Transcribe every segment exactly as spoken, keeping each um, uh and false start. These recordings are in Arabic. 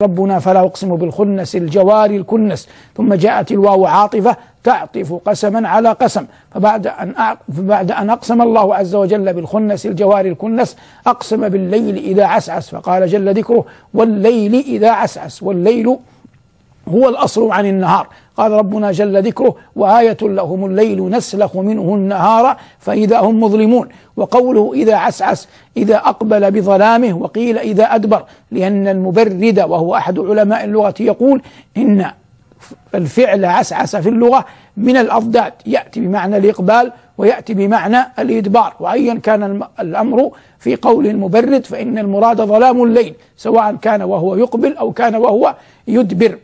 ربنا فلا أقسم بالخنس الجوار الكنس، ثم جاءت الواو عاطفة تعطف قسما على قسم، فبعد أن فبعد أن أقسم الله عز وجل بالخنس الجوار الكنس أقسم بالليل إذا عسعس، فقال جل ذكره والليل إذا عسعس، والليل هو الأصل عن النهار. قال ربنا جل ذكره وآية لهم الليل نسلخ منه النهار فإذا هم مظلمون. وقوله إذا عسعس إذا أقبل بظلامه، وقيل إذا أدبر، لأن المبرد وهو أحد علماء اللغة يقول إن الفعل عسعس في اللغة من الأضداد، يأتي بمعنى الإقبال ويأتي بمعنى الإدبار، وأيا كان الأمر في قول المبرد فإن المراد ظلام الليل سواء كان وهو يقبل أو كان وهو يدبر.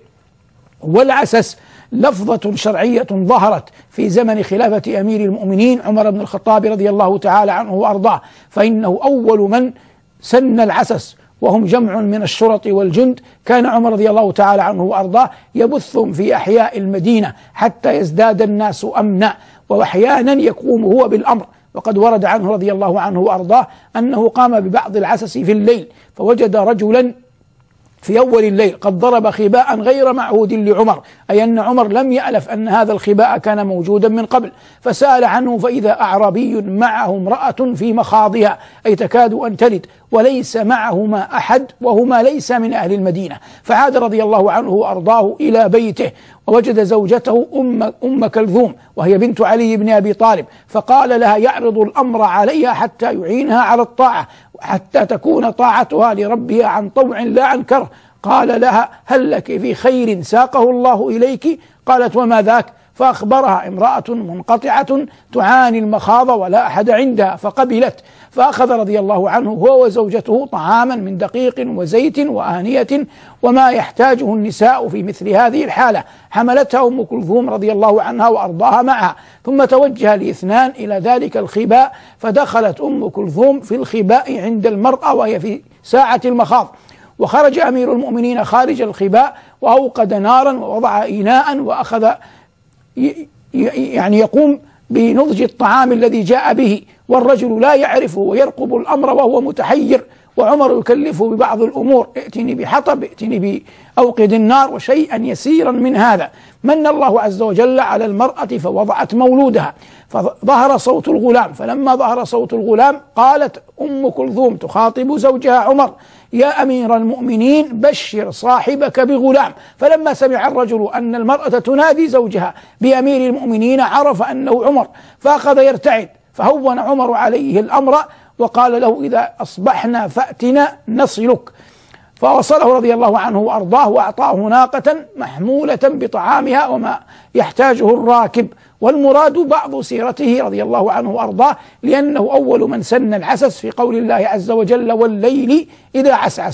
والعسس لفظة شرعية ظهرت في زمن خلافة أمير المؤمنين عمر بن الخطاب رضي الله تعالى عنه وأرضاه، فإنه أول من سن العسس، وهم جمع من الشرط والجند. كان عمر رضي الله تعالى عنه وأرضاه يبثهم في أحياء المدينة حتى يزداد الناس أمنا، وأحيانا يقوم هو بالأمر. وقد ورد عنه رضي الله عنه وأرضاه أنه قام ببعض العسس في الليل، فوجد رجلا في أول الليل قد ضرب خباء غير معهود لعمر، أي أن عمر لم يألف أن هذا الخباء كان موجودا من قبل، فسأل عنه فإذا أعرابي معه امرأة في مخاضها، أي تكاد أن تلد، وليس معهما أحد وهما ليس من أهل المدينة. فعاد رضي الله عنه وأرضاه إلى بيته ووجد زوجته أم, أم كلثوم وهي بنت علي بن أبي طالب، فقال لها يعرض الأمر عليها حتى يعينها على الطاعة، حتى تكون طاعتها لربها عن طوع لا عن كره. قال لها هل لك في خير ساقه الله إليك؟ قالت وما ذاك؟ فأخبرها امرأة منقطعة تعاني المخاض ولا أحد عندها، فقبلت، فأخذ رضي الله عنه هو وزوجته طعاما من دقيق وزيت وآنية وما يحتاجه النساء في مثل هذه الحالة، حملتها أم كلثوم رضي الله عنها وأرضاها معها، ثم توجه الاثنان إلى ذلك الخباء، فدخلت أم كلثوم في الخباء عند المرأة وهي في ساعة المخاض، وخرج أمير المؤمنين خارج الخباء وأوقد نارا ووضع إناء وأخذ يعني يقوم بنضج الطعام الذي جاء به، والرجل لا يعرفه ويرقب الأمر وهو متحير، وعمر يكلفه ببعض الأمور، ائتني بحطب، ائتني بأوقد النار، وشيئا يسيرا من هذا. من الله عز وجل على المرأة فوضعت مولودها، فظهر صوت الغلام، فلما ظهر صوت الغلام قالت أم كلثوم تخاطب زوجها عمر يا أمير المؤمنين بشر صاحبك بغلام. فلما سمع الرجل أن المرأة تنادي زوجها بأمير المؤمنين عرف أنه عمر، فأخذ يرتعد، فهون عمر عليه الأمر وقال له إذا أصبحنا فأتنا نصلك، فوصله رضي الله عنه وأرضاه وأعطاه ناقة محمولة بطعامها وما يحتاجه الراكب. والمراد بعض سيرته رضي الله عنه وأرضاه، لأنه أول من سن العسس في قول الله عز وجل والليل إذا عسعس.